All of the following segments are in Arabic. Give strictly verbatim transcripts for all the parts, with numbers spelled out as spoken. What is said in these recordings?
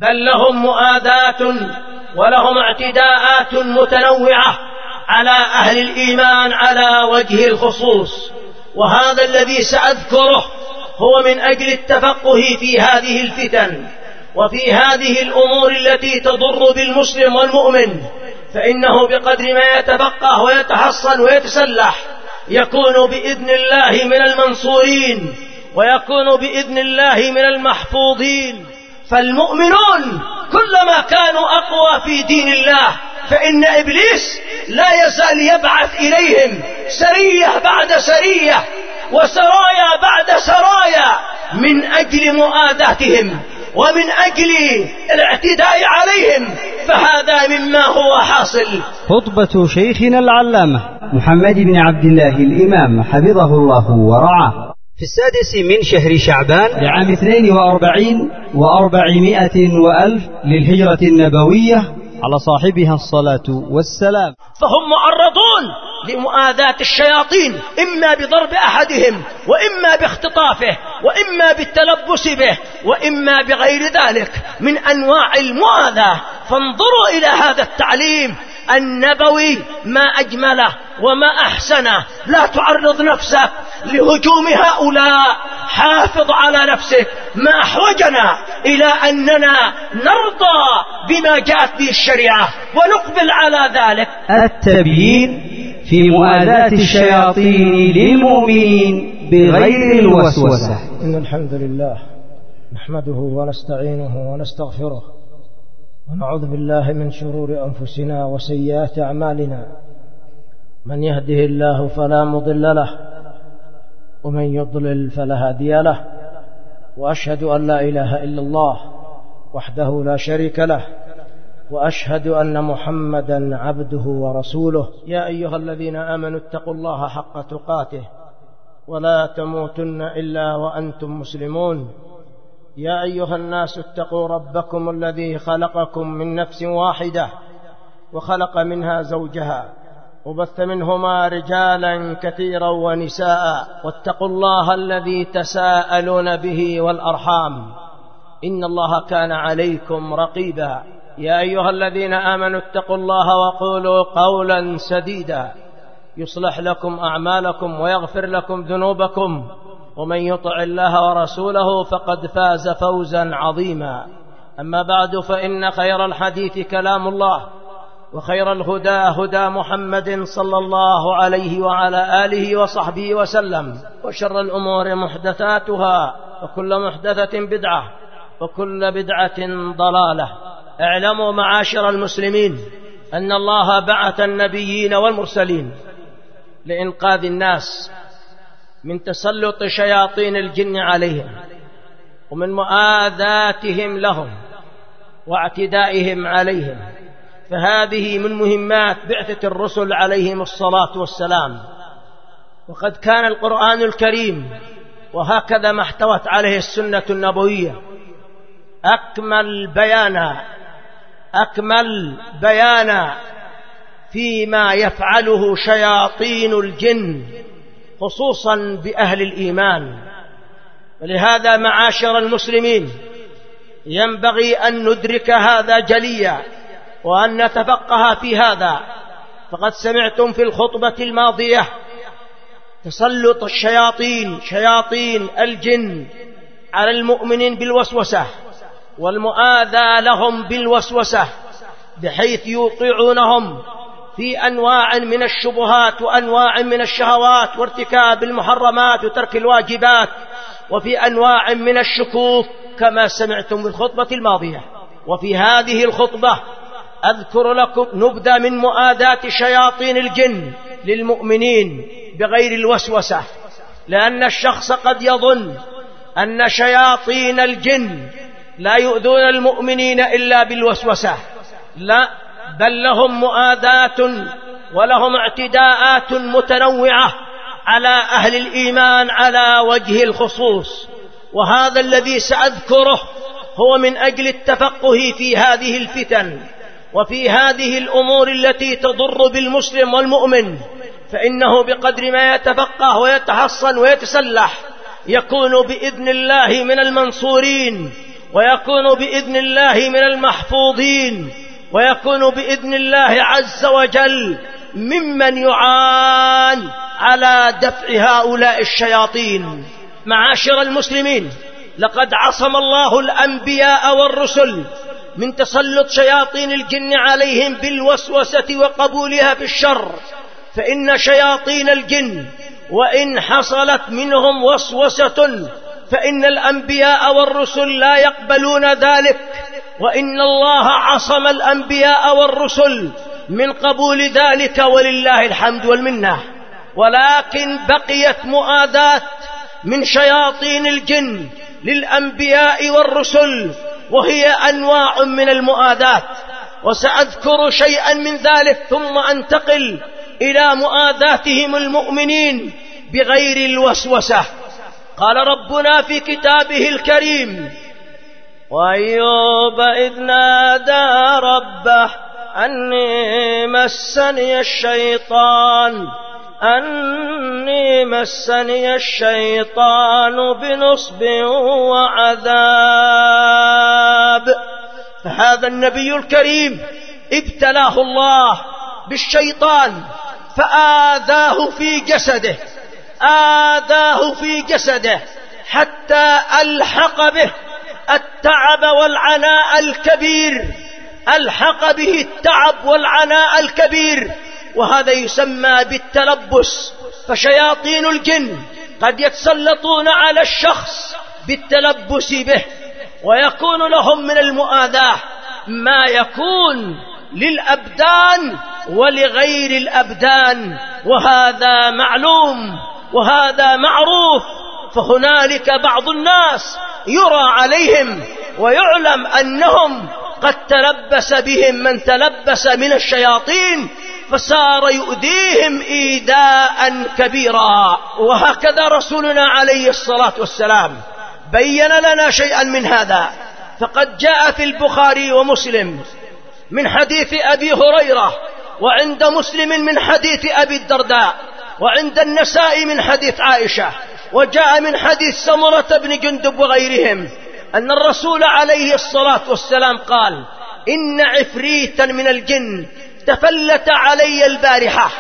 بل لهم مؤاذاة ولهم اعتداءات متنوعة على أهل الإيمان على وجه الخصوص. وهذا الذي سأذكره هو من أجل التفقه في هذه الفتن وفي هذه الأمور التي تضر بالمسلم والمؤمن، فإنه بقدر ما يتفقه ويتحصن ويتسلح يكون بإذن الله من المنصورين ويكون بإذن الله من المحفوظين. فالمؤمنون كلما كانوا أقوى في دين الله فإن إبليس لا يزال يبعث إليهم سرية بعد سرية وسرايا بعد سرايا من أجل مؤاذاتهم ومن أجل الاعتداء عليهم، فهذا مما هو حاصل. خطبة شيخنا العلامة محمد بن عبد الله الإمام حفظه الله ورعاه في السادس من شهر شعبان لعام اثنين وأربعين وأربعمائة وألف للهجرة النبوية على صاحبها الصلاة والسلام. فهم معرضون لمؤاذاة الشياطين إما بضرب أحدهم وإما باختطافه وإما بالتلبس به وإما بغير ذلك من أنواع المؤاذاة. فانظروا إلى هذا التعليم النبوي ما أجمله وما أحسنه. لا تعرض نفسك لهجوم هؤلاء، حافظ على نفسك. ما أحوجنا إلى أننا نرضى بما جاءت به الشريعة ونقبل على ذلك. التبيين في مؤاذاة الشياطين للمؤمنين بغير الوسوسة. إن الحمد لله نحمده ونستعينه ونستغفره ونعوذ بالله من شرور أنفسنا وسيئات أعمالنا. من يهده الله فلا مضل له ومن يضلل فلا هادي له، وأشهد أن لا إله إلا الله وحده لا شريك له، وأشهد أن محمدا عبده ورسوله. يا أيها الذين آمنوا اتقوا الله حق تقاته ولا تموتن إلا وأنتم مسلمون. يا أيها الناس اتقوا ربكم الذي خلقكم من نفس واحدة وخلق منها زوجها وبث منهما رجالا كثيرا ونساء، واتقوا الله الذي تساءلون به والأرحام إن الله كان عليكم رقيبا. يا أيها الذين آمنوا اتقوا الله وقولوا قولا سديدا يصلح لكم أعمالكم ويغفر لكم ذنوبكم، ومن يطع الله ورسوله فقد فاز فوزا عظيما. أما بعد، فإن خير الحديث كلام الله، وخير الهدى هدى محمد صلى الله عليه وعلى آله وصحبه وسلم، وشر الأمور محدثاتها، وكل محدثة بدعة، وكل بدعة ضلالة. اعلموا معاشر المسلمين أن الله بعث النبيين والمرسلين لإنقاذ الناس من تسلط شياطين الجن عليهم ومن مؤاذاتهم لهم واعتدائهم عليهم. فهذه من مهمات بعثة الرسل عليهم الصلاة والسلام. وقد كان القرآن الكريم وهكذا ما احتوت عليه السنة النبوية أكمل بيانا أكمل بيانا فيما يفعله شياطين الجن خصوصا بأهل الإيمان. ولهذا معاشر المسلمين ينبغي أن ندرك هذا جليا وأن نتفقه في هذا. فقد سمعتم في الخطبة الماضية تسلط الشياطين شياطين الجن على المؤمنين بالوسوسة والمؤاذى لهم بالوسوسة، بحيث يوقعونهم في أنواع من الشبهات وأنواع من الشهوات وارتكاب المحرمات وترك الواجبات، وفي أنواع من الشكوك كما سمعتم بالخطبة الماضية. وفي هذه الخطبة أذكر لكم نبذة من مؤاذاة شياطين الجن للمؤمنين بغير الوسوسة، لأن الشخص قد يظن أن شياطين الجن لا يؤذون المؤمنين إلا بالوسوسة. لا، بل لهم مؤاذاة ولهم اعتداءات متنوعة على أهل الإيمان على وجه الخصوص. وهذا الذي سأذكره هو من أجل التفقه في هذه الفتن وفي هذه الأمور التي تضر بالمسلم والمؤمن، فإنه بقدر ما يتفقه ويتحصن ويتسلح يكون بإذن الله من المنصورين ويكون بإذن الله من المحفوظين، ويكون بإذن الله عز وجل ممن يعان على دفع هؤلاء الشياطين. معاشر المسلمين، لقد عصم الله الأنبياء والرسل من تسلط شياطين الجن عليهم بالوسوسة وقبولها في الشر، فإن شياطين الجن وإن حصلت منهم وسوسة فإن الأنبياء والرسل لا يقبلون ذلك، وإن الله عصم الأنبياء والرسل من قبول ذلك ولله الحمد والمنة. ولكن بقيت مؤاذاة من شياطين الجن للأنبياء والرسل، وهي أنواع من المؤاذاة، وسأذكر شيئا من ذلك ثم أنتقل إلى مؤاذاتهم المؤمنين بغير الوسوسة. قال ربنا في كتابه الكريم: وأيوب إذ نادى ربه أني مسني الشيطان أني مسني الشيطان بنصب وعذاب. فهذا النبي الكريم ابتلاه الله بالشيطان فآذاه في جسده آذاه في جسده حتى ألحق به التعب والعناء الكبير ألحق به التعب والعناء الكبير، وهذا يسمى بالتلبس. فشياطين الجن قد يتسلطون على الشخص بالتلبس به، ويكون لهم من المؤاذاة ما يكون للأبدان ولغير الأبدان، وهذا معلوم وهذا معروف. فهنالك بعض الناس يرى عليهم ويعلم أنهم قد تلبس بهم من تلبس من الشياطين، فصار يؤذيهم إيذاء كبيرا. وهكذا رسولنا عليه الصلاة والسلام بين لنا شيئا من هذا، فقد جاء في البخاري ومسلم من حديث أبي هريرة، وعند مسلم من حديث أبي الدرداء، وعند النساء من حديث عائشة، وجاء من حديث سمرة بن جندب وغيرهم، أن الرسول عليه الصلاة والسلام قال: إن عفريتا من الجن تفلت علي البارحة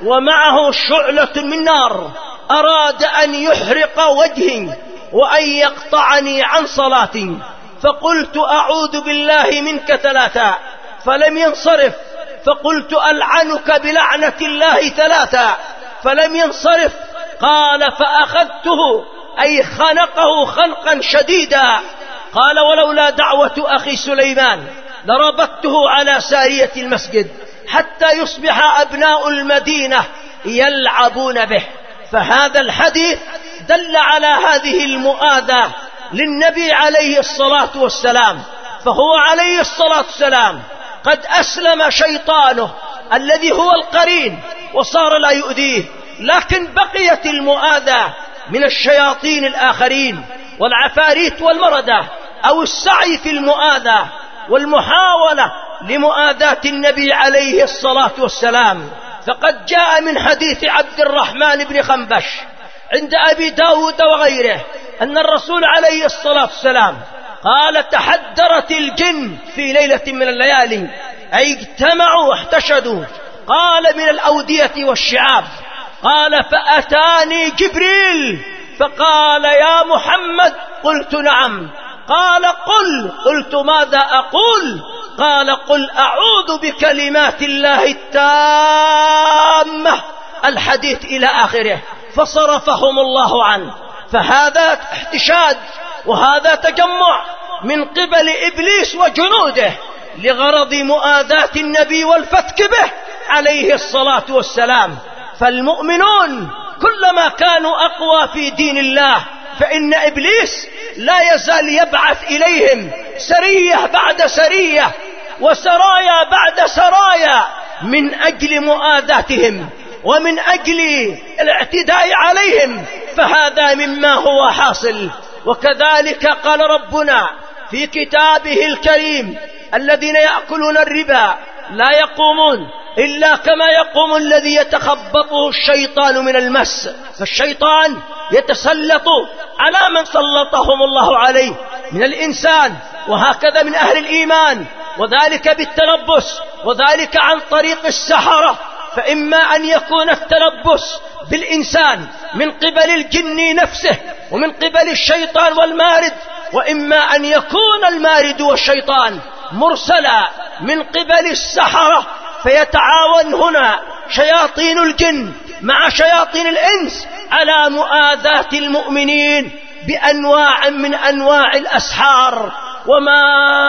ومعه شعلة من نار، أراد أن يحرق وجهي وأن يقطعني عن صلاتي، فقلت أعوذ بالله منك ثلاثا، فلم ينصرف، فقلت ألعنك بلعنة الله ثلاثا، فلم ينصرف. قال: فأخذته أي خنقه خنقا شديدا. قال: ولولا دعوة أخي سليمان لربطته على سارية المسجد حتى يصبح أبناء المدينة يلعبون به. فهذا الحديث دل على هذه المؤاذاة للنبي عليه الصلاة والسلام، فهو عليه الصلاة والسلام قد أسلم شيطانه الذي هو القرين وصار لا يؤذيه، لكن بقيت المؤاذاة من الشياطين الآخرين والعفاريت والمردة، أو السعي في المؤاذاة والمحاولة لمؤاذاة النبي عليه الصلاة والسلام. فقد جاء من حديث عبد الرحمن بن خنبش عند أبي داود وغيره أن الرسول عليه الصلاة والسلام قال: تحدرت الجن في ليلة من الليالي، أي اجتمعوا واحتشدوا، قال: من الأودية والشعاب. قال: فأتاني جبريل فقال: يا محمد. قلت: نعم. قال: قل. قلت: ماذا أقول؟ قال: قل أعوذ بكلمات الله التامة، الحديث إلى آخره، فصرفهم الله عنه. فهذا احتشاد وهذا تجمع من قبل إبليس وجنوده لغرض مؤاذاة النبي والفتك به عليه الصلاة والسلام. فالمؤمنون كلما كانوا أقوى في دين الله فإن إبليس لا يزال يبعث إليهم سرية بعد سرية وسرايا بعد سرايا من أجل مؤاذاتهم ومن أجل الاعتداء عليهم، فهذا مما هو حاصل. وكذلك قال ربنا في كتابه الكريم: الذين يأكلون الربا لا يقومون إلا كما يقوم الذي يتخبطه الشيطان من المس. فالشيطان يتسلط على من سلطهم الله عليه من الإنسان، وهكذا من أهل الإيمان، وذلك بالتلبس، وذلك عن طريق السحرة. فإما أن يكون التلبس بالإنسان من قبل الجن نفسه ومن قبل الشيطان والمارد، وإما أن يكون المارد والشيطان مرسلا من قبل السحرة، فيتعاون هنا شياطين الجن مع شياطين الإنس على مؤاذاة المؤمنين بأنواع من أنواع الأسحار. وما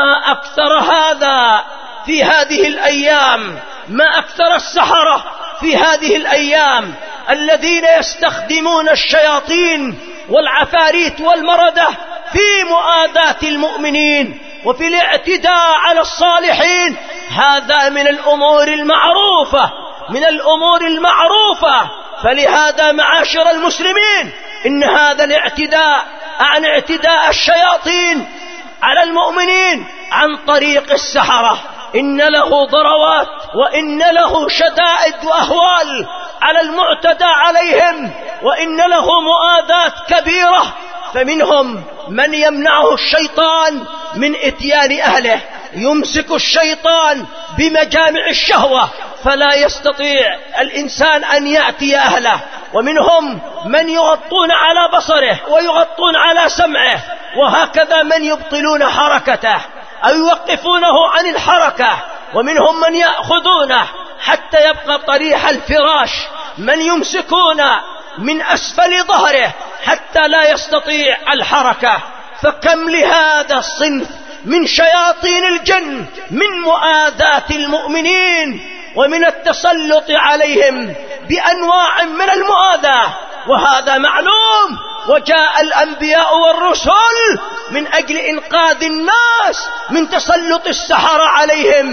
أكثر هذا في هذه الأيام، ما أكثر السحرة في هذه الأيام الذين يستخدمون الشياطين والعفاريت والمردة في مؤاذاة المؤمنين وفي الاعتداء على الصالحين. هذا من الأمور المعروفة من الأمور المعروفة فلهذا معاشر المسلمين، إن هذا الاعتداء عن اعتداء الشياطين على المؤمنين عن طريق السحرة إن له ضروات وإن له شدائد وأهوال على المعتدى عليهم، وإن له مؤاذاة كبيرة. فمنهم من يمنعه الشيطان من إتيان أهله، يمسك الشيطان بمجامع الشهوة فلا يستطيع الإنسان أن يأتي أهله، ومنهم من يغطون على بصره ويغطون على سمعه، وهكذا من يبطلون حركته أو يوقفونه عن الحركة، ومنهم من يأخذونه حتى يبقى طريح الفراش، من يمسكون من أسفل ظهره حتى لا يستطيع الحركة. فكم لهذا الصنف من شياطين الجن من مؤاذاة المؤمنين ومن التسلط عليهم بأنواع من المؤاذاة، وهذا معلوم. وجاء الأنبياء والرسل من أجل إنقاذ الناس من تسلط السحرة عليهم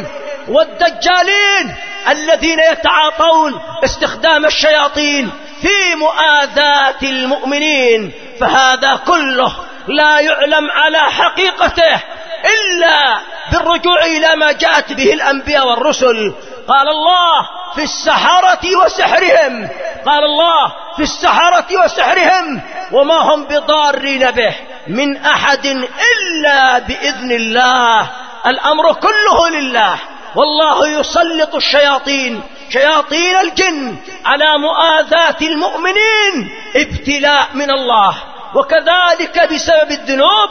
والدجالين الذين يتعاطون استخدام الشياطين في مؤاذاة المؤمنين. فهذا كله لا يعلم على حقيقته إلا بالرجوع إلى ما جاءت به الأنبياء والرسل. قال الله في السحرة وسحرهم قال الله في السحرة وسحرهم وما هم بضارين به من أحد إلا بإذن الله. الأمر كله لله، والله يسلط الشياطين شياطين الجن على مؤاذاة المؤمنين ابتلاء من الله، وكذلك بسبب الذنوب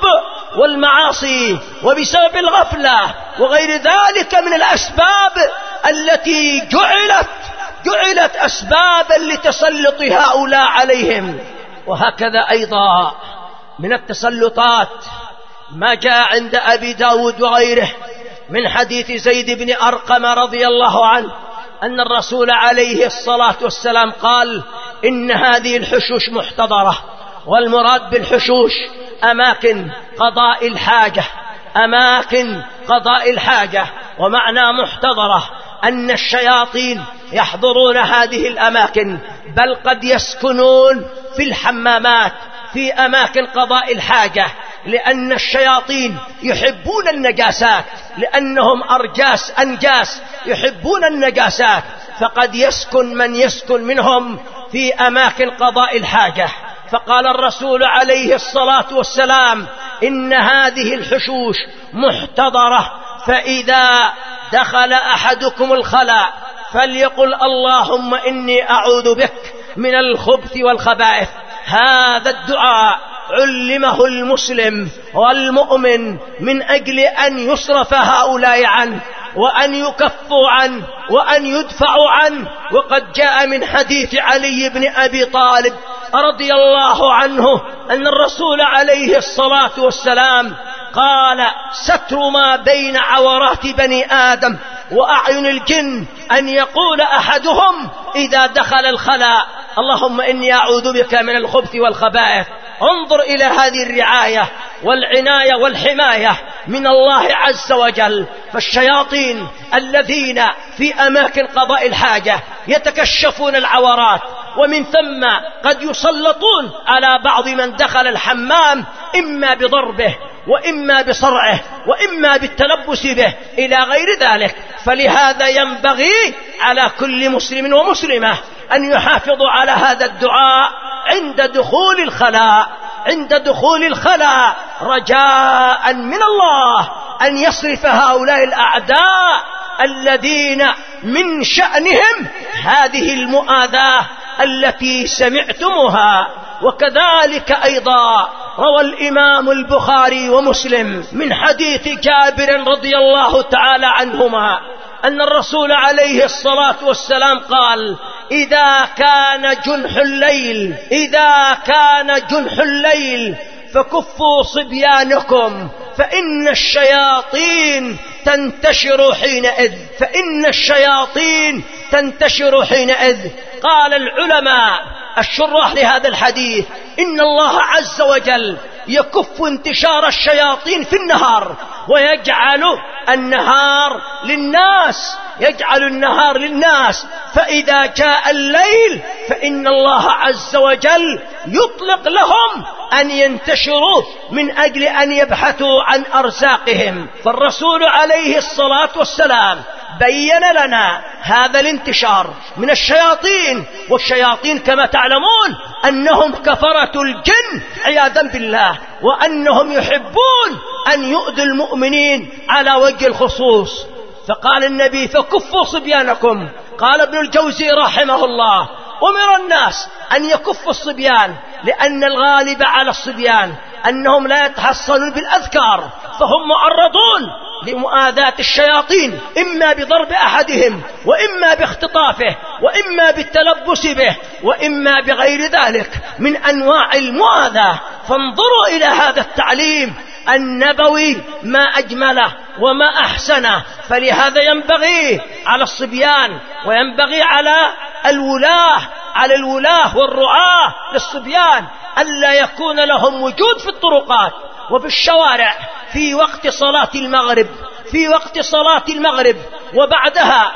والمعاصي وبسبب الغفلة وغير ذلك من الأسباب التي جعلت جعلت أسبابا لتسلط هؤلاء عليهم. وهكذا أيضا من التسلطات ما جاء عند أبي داود وغيره من حديث زيد بن أرقم رضي الله عنه أن الرسول عليه الصلاة والسلام قال: إن هذه الحشوش محتضرة، والمراد بالحشوش أماكن قضاء الحاجة أماكن قضاء الحاجة ومعنى محتضرة أن الشياطين يحضرون هذه الأماكن، بل قد يسكنون في الحمامات في أماكن قضاء الحاجة، لأن الشياطين يحبون النجاسات، لأنهم أرجاس أنجاس يحبون النجاسات، فقد يسكن من يسكن منهم في أماكن قضاء الحاجة. فقال الرسول عليه الصلاة والسلام: إن هذه الحشوش محتضرة، فإذا دخل أحدكم الخلاء فليقل: اللهم إني أعوذ بك من الخبث والخبائث. هذا الدعاء علمه المسلم والمؤمن من أجل أن يصرف هؤلاء عنه وأن يكفوا عنه وأن يدفعوا عنه. وقد جاء من حديث علي بن أبي طالب رضي الله عنه أن الرسول عليه الصلاة والسلام قال: ستر ما بين عورات بني آدم وأعين الجن أن يقول أحدهم إذا دخل الخلاء: اللهم إني أعوذ بك من الخبث والخبائث. انظر إلى هذه الرعاية والعناية والحماية من الله عز وجل. فالشياطين الذين في أماكن قضاء الحاجة يتكشفون العورات، ومن ثم قد يسلطون على بعض من دخل الحمام إما بضربه وإما بصرعه وإما بالتلبس به إلى غير ذلك. فلهذا ينبغي على كل مسلم ومسلمة أن يحافظوا على هذا الدعاء عند دخول الخلاء عند دخول الخلاء رجاء من الله أن يصرف هؤلاء الأعداء الذين من شأنهم هذه المؤاذاة التي سمعتموها. وكذلك أيضا روى الإمام البخاري ومسلم من حديث جابر رضي الله تعالى عنهما أن الرسول عليه الصلاة والسلام قال: إذا كان جنح الليل إذا كان جنح الليل فكفوا صبيانكم فإن الشياطين تنتشر حينئذ فإن الشياطين تنتشر حينئذ. قال العلماء الشراح لهذا الحديث: إن الله عز وجل يكف انتشار الشياطين في النهار ويجعل النهار للناس يجعل النهار للناس فإذا جاء الليل فإن الله عز وجل يطلق لهم أن ينتشروا من أجل أن يبحثوا عن أرزاقهم. فالرسول عليه الصلاة والسلام بين لنا هذا الانتشار من الشياطين، والشياطين كما تعلمون أنهم كفرة الجن عياذا بالله، وأنهم يحبون أن يؤذوا المؤمنين على وجه الخصوص. فقال النبي: فكفوا صبيانكم. قال ابن الجوزي رحمه الله: أمر الناس أن يكفوا الصبيان لأن الغالب على الصبيان أنهم لا يتحصنون بالأذكار، فهم معرضون لمؤاذاة الشياطين إما بضرب أحدهم وإما باختطافه وإما بالتلبس به وإما بغير ذلك من أنواع المؤاذاة. فانظروا إلى هذا التعليم النبوي ما أجمله وما أحسنه. فلهذا ينبغي على الصبيان وينبغي على الولاة على الولاة والرعاة للصبيان ألا يكون لهم وجود في الطرقات وفي الشوارع في وقت صلاة المغرب في وقت صلاة المغرب وبعدها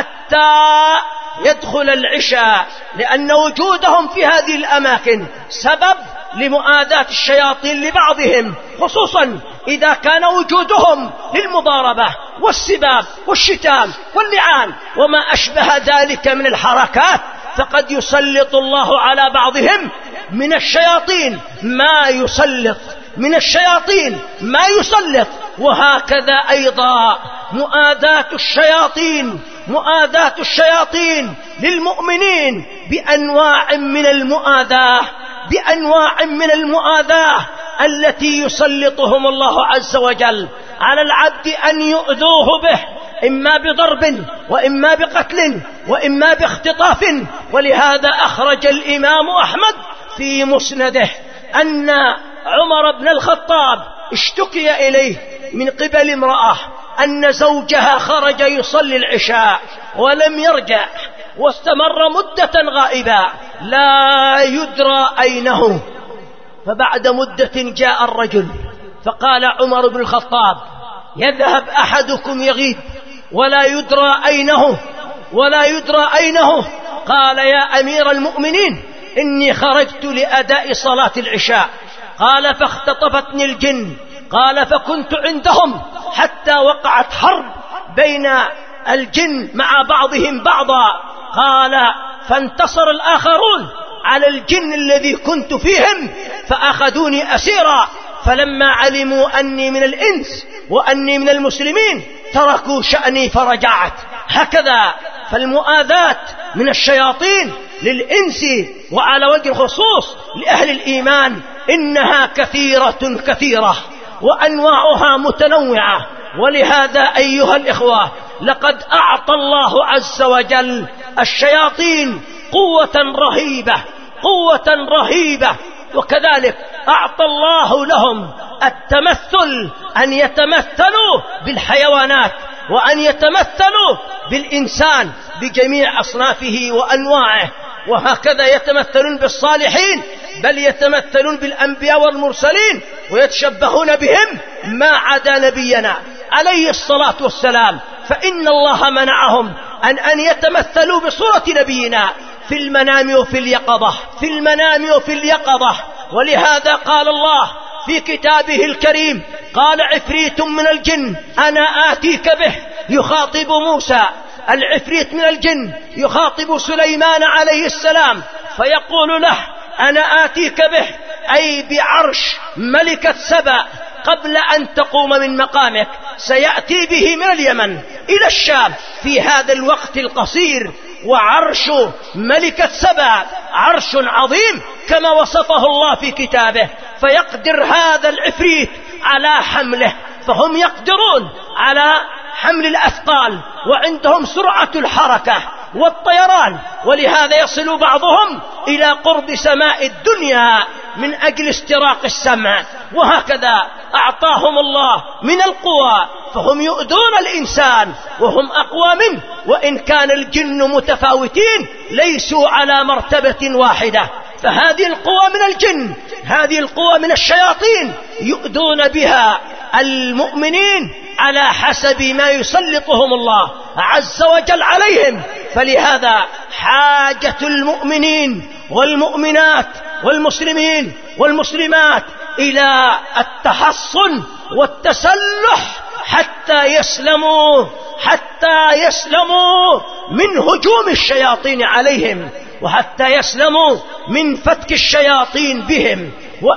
حتى يدخل العشاء، لأن وجودهم في هذه الأماكن سبب لمؤاذاة الشياطين لبعضهم، خصوصا إذا كان وجودهم للمضاربة والسباب والشتام واللعان وما أشبه ذلك من الحركات، فقد يسلط الله على بعضهم من الشياطين ما يسلط من الشياطين ما يسلط. وهكذا أيضا مؤاذاة الشياطين مؤاذاة الشياطين للمؤمنين بأنواع من المؤاذاة بأنواع من المؤاذاة التي يسلطهم الله عز وجل على العبد أن يؤذوه به، إما بضرب وإما بقتل وإما باختطاف. ولهذا أخرج الإمام أحمد في مسنده أن عمر بن الخطاب اشتكي إليه من قبل امرأة أن زوجها خرج يصلي العشاء ولم يرجع واستمر مدة غائبا لا يدرى أينه. فبعد مدة جاء الرجل فقال عمر بن الخطاب: يذهب أحدكم يغيب ولا يدرى أينه ولا يدرى أينه قال: يا أمير المؤمنين إني خرجت لأداء صلاة العشاء. قال: فاختطفتني الجن. قال: فكنت عندهم حتى وقعت حرب بين الجن مع بعضهم بعضا. قال: فانتصر الآخرون على الجن الذي كنت فيهم فأخذوني أسيرا، فلما علموا أني من الإنس وأني من المسلمين تركوا شأني فرجعت. هكذا فالمؤاذاة من الشياطين للإنس وعلى وجه الخصوص لأهل الإيمان إنها كثيرة كثيرة وأنواعها متنوعة. ولهذا أيها الإخوة لقد أعطى الله عز وجل الشياطين قوة رهيبة قوة رهيبة وكذلك أعطى الله لهم التمثل، أن يتمثلوا بالحيوانات وأن يتمثلوا بالإنسان بجميع أصنافه وأنواعه. وهكذا يتمثلون بالصالحين، بل يتمثلون بالأنبياء والمرسلين ويتشبهون بهم ما عدا نبينا عليه الصلاة والسلام، فإن الله منعهم أن أن يتمثلوا بصورة نبينا في المنام وفي اليقظة في المنام وفي اليقظة. ولهذا قال الله في كتابه الكريم: قال عفريت من الجن أنا آتيك به. يخاطب موسى، العفريت من الجن يخاطب سليمان عليه السلام فيقول له: أنا آتيك به أي بعرش ملكة سبأ قبل أن تقوم من مقامك، سيأتي به من اليمن إلى الشام في هذا الوقت القصير. وعرش ملكة سبأ عرش عظيم كما وصفه الله في كتابه، فيقدر هذا العفريت على حمله، فهم يقدرون على حمل الأثقال وعندهم سرعة الحركة والطيران، ولهذا يصل بعضهم إلى قرب سماء الدنيا من أجل استراق السمع. وهكذا أعطاهم الله من القوى، فهم يؤذون الإنسان وهم أقوى منه، وإن كان الجن متفاوتين ليسوا على مرتبة واحدة. فهذه القوى من الجن، هذه القوى من الشياطين يؤذون بها المؤمنين على حسب ما يسلطهم الله عز وجل عليهم. فلهذا حاجة المؤمنين والمؤمنات والمسلمين والمسلمات إلى التحصن والتسلح حتى يسلموا حتى يسلموا من هجوم الشياطين عليهم، وحتى يسلموا من فتك الشياطين بهم،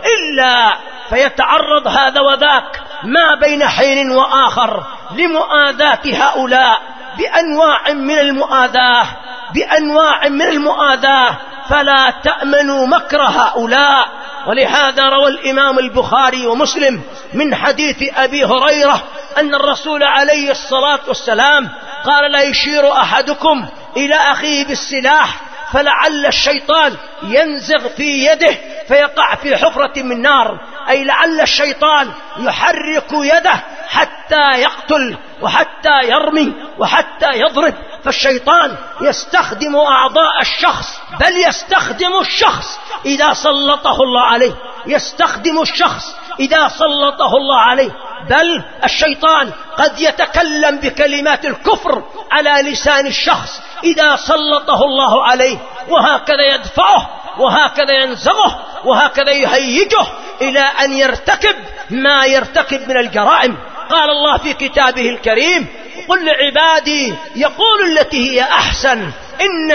وإلا فيتعرض هذا وذاك ما بين حين وآخر لمؤاذاة هؤلاء بأنواع من المؤاذاة بأنواع من المؤاذاة فلا تأمنوا مكر هؤلاء. ولهذا روى الإمام البخاري ومسلم من حديث أبي هريرة أن الرسول عليه الصلاة والسلام قال: لا يشير أحدكم إلى أخيه بالسلاح فلعل الشيطان ينزغ في يده فيقع في حفرة من نار، أي لعل الشيطان يحرك يده حتى يقتل وحتى يرمي وحتى يضرب. فالشيطان يستخدم أعضاء الشخص، بل يستخدم الشخص إذا سلطه الله عليه، يستخدم الشخص إذا سلطه الله عليه، بل الشيطان قد يتكلم بكلمات الكفر على لسان الشخص إذا سلطه الله عليه، وهكذا يدفعه وهكذا ينزغه وهكذا يهيجه إلى أن يرتكب ما يرتكب من الجرائم. قال الله في كتابه الكريم: قل لعبادي يقول التي هي أحسن إن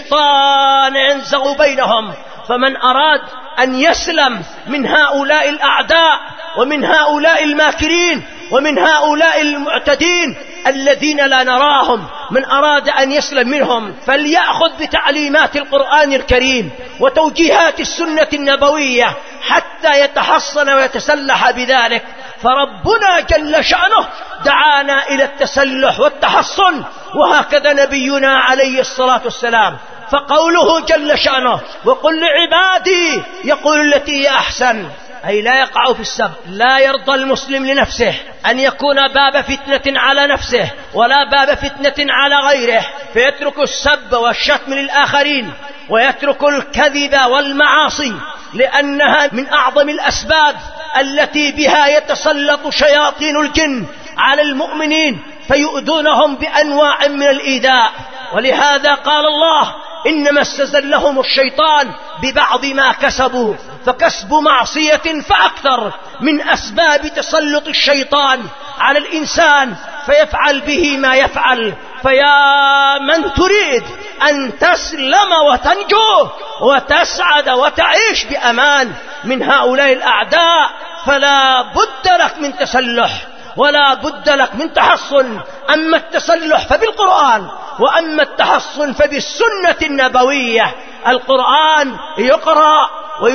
الشيطان ينزغ بينهم. فمن أراد أن يسلم من هؤلاء الأعداء ومن هؤلاء الماكرين ومن هؤلاء المعتدين الذين لا نراهم، من أراد أن يسلم منهم فليأخذ بتعليمات القرآن الكريم وتوجيهات السنة النبوية حتى يتحصن ويتسلح بذلك. فربنا جل شأنه دعانا إلى التسلح والتحصن، وهكذا نبينا عليه الصلاة والسلام. فقوله جل شأنه: وقل لعبادي يقول التي هي أحسن، أي لا يقع في السب. لا يرضى المسلم لنفسه أن يكون باب فتنة على نفسه ولا باب فتنة على غيره، فيترك السب والشتم للآخرين ويترك الكذب والمعاصي، لأنها من أعظم الأسباب التي بها يتسلط شياطين الجن على المؤمنين فيؤذونهم بأنواع من الإيذاء. ولهذا قال الله: إنما استزلهم الشيطان ببعض ما كسبوا، فكسب معصية فأكثر من أسباب تسلط الشيطان على الإنسان فيفعل به ما يفعل. فيا من تريد أن تسلم وتنجو وتسعد وتعيش بأمان من هؤلاء الأعداء فلا بد لك من تسلح ولا بد لك من تحصن. أما التسلح فبالقرآن، وأما التحصن فبالسنة النبوية. القرآن يقرأ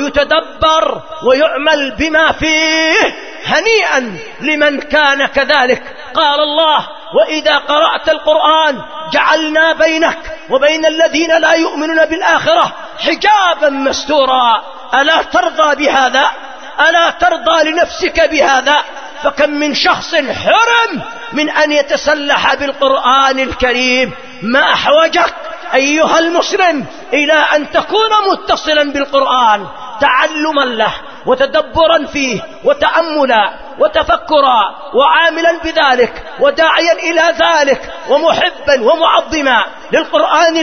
ويتدبر ويعمل بما فيه، هنيئا لمن كان كذلك. قال الله: وإذا قرأت القرآن جعلنا بينك وبين الذين لا يؤمنون بالآخرة حجابا مستورا. ألا ترضى بهذا؟ ألا ترضى لنفسك بهذا؟ فكم من شخص حرم من أن يتسلح بالقرآن الكريم. ما أحوجك أيها المسلم إلى أن تكون متصلا بالقرآن تعلما له وتدبرا فيه وتأملا وتفكرا وعاملا بذلك وداعيا إلى ذلك ومحبا ومعظما للقرآن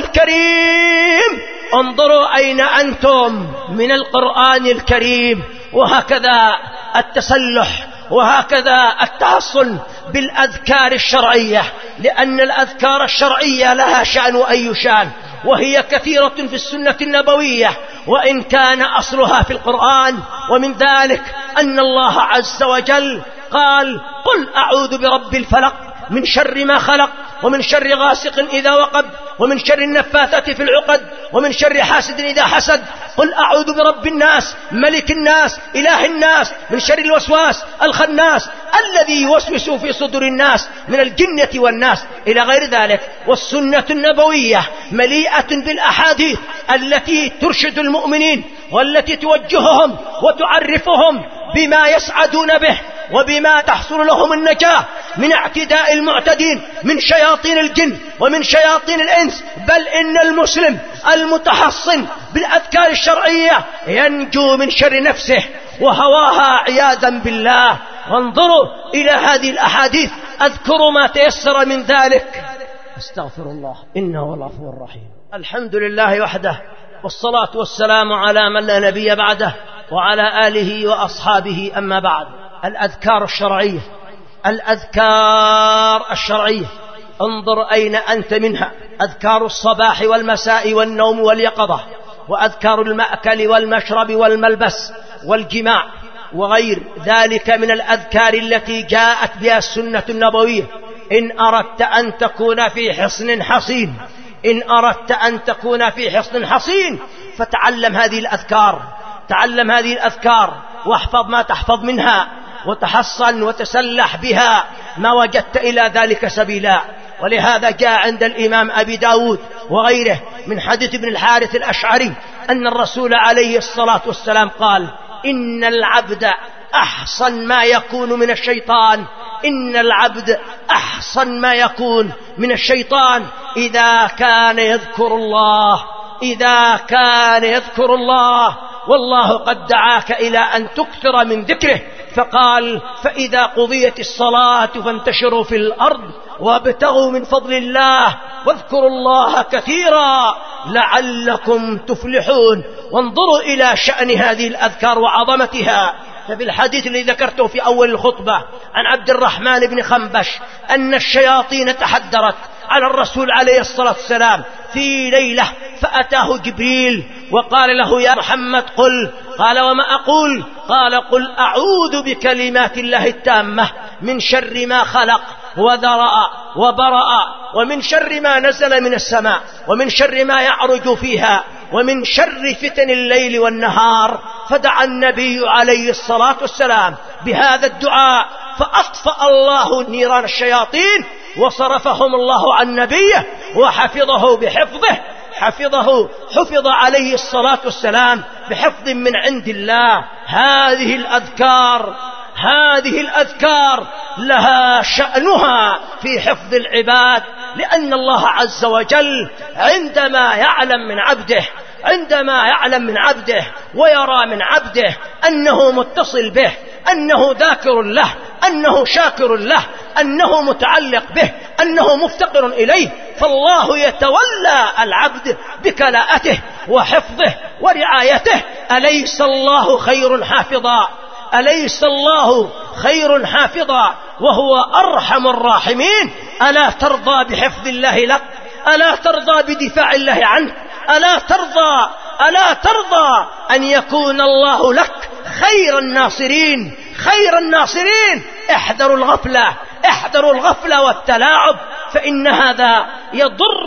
الكريم. انظروا أين أنتم من القرآن الكريم. وهكذا التسلح وهكذا التحصن بالأذكار الشرعية، لأن الأذكار الشرعية لها شأن وأي شأن، وهي كثيرة في السنة النبوية وإن كان أصلها في القرآن. ومن ذلك أن الله عز وجل قال: قل أعوذ برب الفلق من شر ما خلق، ومن شر غاسق إذا وقب، ومن شر النفاثات في العقد، ومن شر حاسد إذا حسد. قل أعوذ برب الناس ملك الناس إله الناس من شر الوسواس الخناس الذي يوسوس في صدور الناس من الجنة والناس، إلى غير ذلك. والسنة النبوية مليئة بالأحاديث التي ترشد المؤمنين والتي توجههم وتعرفهم بما يسعدون به وبما تحصل لهم النجاة من اعتداء المعتدين من شياطين الجن ومن شياطين الإنس. بل إن المسلم المتحصن بالأذكار الشرعية ينجو من شر نفسه وهواها عياذا بالله. وانظروا إلى هذه الأحاديث، أذكروا ما تيسر من ذلك. استغفر الله إنه هو الغفور الرحيم. الحمد لله وحده، والصلاة والسلام على من لا نبي بعده وعلى آله وأصحابه. أما بعد، الأذكار الشرعية الأذكار الشرعية انظر أين أنت منها. أذكار الصباح والمساء والنوم واليقظة، وأذكار المأكل والمشرب والملبس والجماع وغير ذلك من الأذكار التي جاءت بها السنة النبوية. إن أردت أن تكون في حصن حصين إن أردت أن تكون في حصن حصين فتعلم هذه الأذكار تعلم هذه الأذكار واحفظ ما تحفظ منها، وتحصن وتسلح بها ما وجدت إلى ذلك سبيلا. ولهذا جاء عند الإمام أبي داود وغيره من حديث ابن الحارث الأشعري أن الرسول عليه الصلاة والسلام قال: إن العبد أحصن ما يكون من الشيطان إن العبد أحصن ما يكون من الشيطان إذا كان يذكر الله إذا كان يذكر الله والله قد دعاك إلى أن تكثر من ذكره. فقال: فإذا قضيت الصلاة فانتشروا في الأرض وابتغوا من فضل الله واذكروا الله كثيرا لعلكم تفلحون. وانظروا إلى شأن هذه الأذكار وعظمتها. ففي الحديث الذي ذكرته في أول الخطبة عن عبد الرحمن بن خنبش أن الشياطين تحدرت على الرسول عليه الصلاة والسلام في ليلة، فأتاه جبريل وقال له: يا محمد قل. قال: وما أقول؟ قال: قل أعوذ بكلمات الله التامة من شر ما خلق وذرأ وبرأ، ومن شر ما نزل من السماء، ومن شر ما يعرج فيها، ومن شر فتن الليل والنهار. فدعا النبي عليه الصلاة والسلام بهذا الدعاء فأطفأ الله نيران الشياطين وصرفهم الله عن نبيه وحفظه بحفظه حفظه حفظ عليه الصلاة والسلام بحفظ من عند الله. هذه الأذكار هذه الأذكار لها شأنها في حفظ العباد، لأن الله عز وجل عندما يعلم من عبده عندما يعلم من عبده ويرى من عبده أنه متصل به، أنه ذاكر له، أنه شاكر له، أنه متعلق به، أنه مفتقر إليه، فالله يتولى العبد بكلاءته وحفظه ورعايته. أليس الله خير حافظا أليس الله خير حافظا وهو أرحم الراحمين؟ ألا ترضى بحفظ الله لك؟ ألا ترضى بدفاع الله عنك؟ ألا ترضى ألا ترضى أن يكون الله لك خير الناصرين خير الناصرين؟ احذروا الغفلة احذروا الغفلة والتلاعب، فإن هذا يضر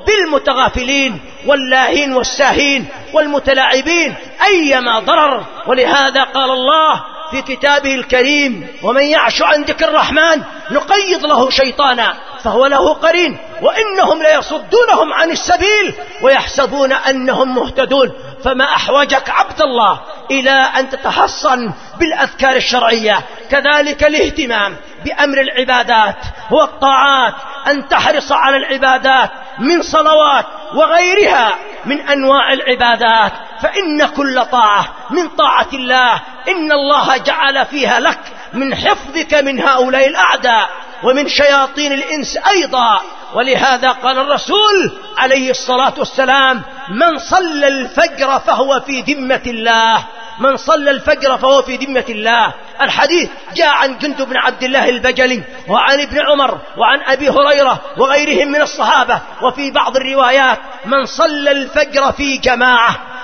بالمتغافلين واللاهين والساهين والمتلاعبين أيما ضرر. ولهذا قال الله في كتابه الكريم: ومن يعش عن ذكر الرحمن نقيض له شيطانا فهو له قرين وإنهم ليصدونهم عن السبيل ويحسبون أنهم مهتدون. فما أحوجك عبد الله إلى أن تتحصن بالأذكار الشرعية، كذلك الاهتمام بأمر العبادات والطاعات، أن تحرص على العبادات من صلوات وغيرها من أنواع العبادات، فإن كل طاعة من طاعة الله إن الله جعل فيها لك من حفظك من هؤلاء الأعداء ومن شياطين الإنس أيضا. ولهذا قال الرسول عليه الصلاة والسلام: من صلى الفجر فهو في ذمة الله من صلى الفجر فهو في ذمة الله. الحديث جاء عن جندب بن عبد الله البجلي وعن ابن عمر وعن أبي هريرة وغيرهم من الصحابة، وفي بعض الروايات: من صلى الفجر في جماعة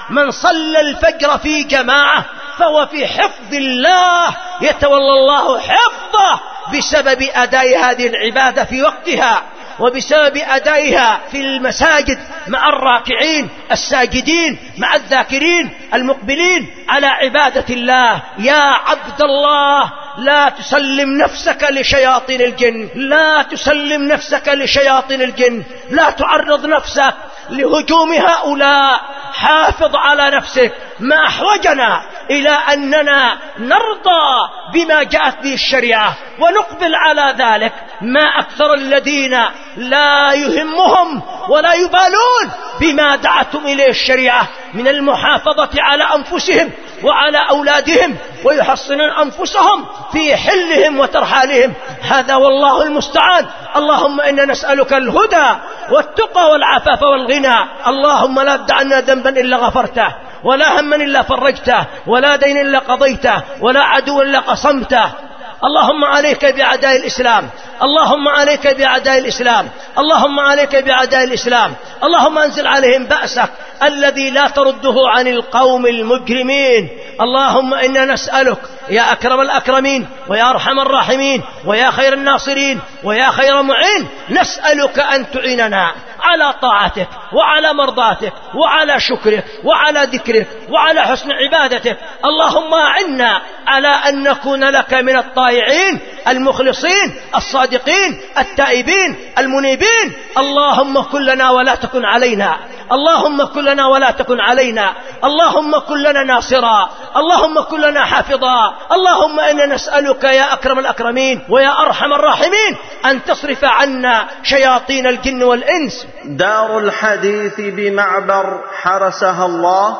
من صلى الفجر في جماعة فهو في حفظ الله، يتولى الله حفظه بسبب أداء هذه العبادة في وقتها، وبسبب أدائها في المساجد مع الراكعين الساجدين، مع الذاكرين المقبلين على عبادة الله. يا عبد الله، لا تسلم نفسك لشياطين الجن، لا تسلم نفسك لشياطين الجن، لا تعرض نفسك لهجوم هؤلاء. حافظ على نفسك. ما أحوجنا إلى أننا نرضى بما جاءت به الشريعة ونقبل على ذلك. ما أكثر الذين لا يهمهم ولا يبالون بما دعتم إليه الشريعة من المحافظة على أنفسهم وعلى أولادهم، ويحصنون أنفسهم في حلهم وترحالهم. هذا والله المستعان. اللهم إنا نسألك الهدى والتقى والعفاف والغنى. اللهم لا تدع عنا ذنبا إلا غفرته، ولا هما إلا فرجته، ولا دين إلا قضيته، ولا عدو إلا قصمته. اللهم عليك بأعداء الإسلام، اللهم عليك بأعداء الإسلام، اللهم عليك بأعداء الإسلام. اللهم أنزل عليهم بأسك الذي لا ترده عن القوم المجرمين. اللهم إنا نسألك يا أكرم الأكرمين ويا أرحم الراحمين ويا خير الناصرين ويا خير معين، نسألك أن تعيننا على طاعتك وعلى مرضاتك وعلى شكرك وعلى ذكرك وعلى حسن عبادتك. اللهم أعنا على أن نكون لك من الطائعين المخلصين الصادقين التائبين المنيبين. اللهم كن لنا ولا تكن علينا، اللهم كن لنا ولا تكن علينا، اللهم كن لنا ناصرا، اللهم كن لنا حافظا. اللهم إنا نسألك يا أكرم الأكرمين ويا أرحم الراحمين أن تصرف عنا شياطين الجن والإنس. دار الحديث بمعبر حرسها الله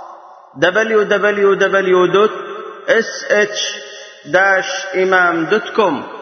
دبليو دبليو دبليو دوت اس اتش داش إمام دوت كوم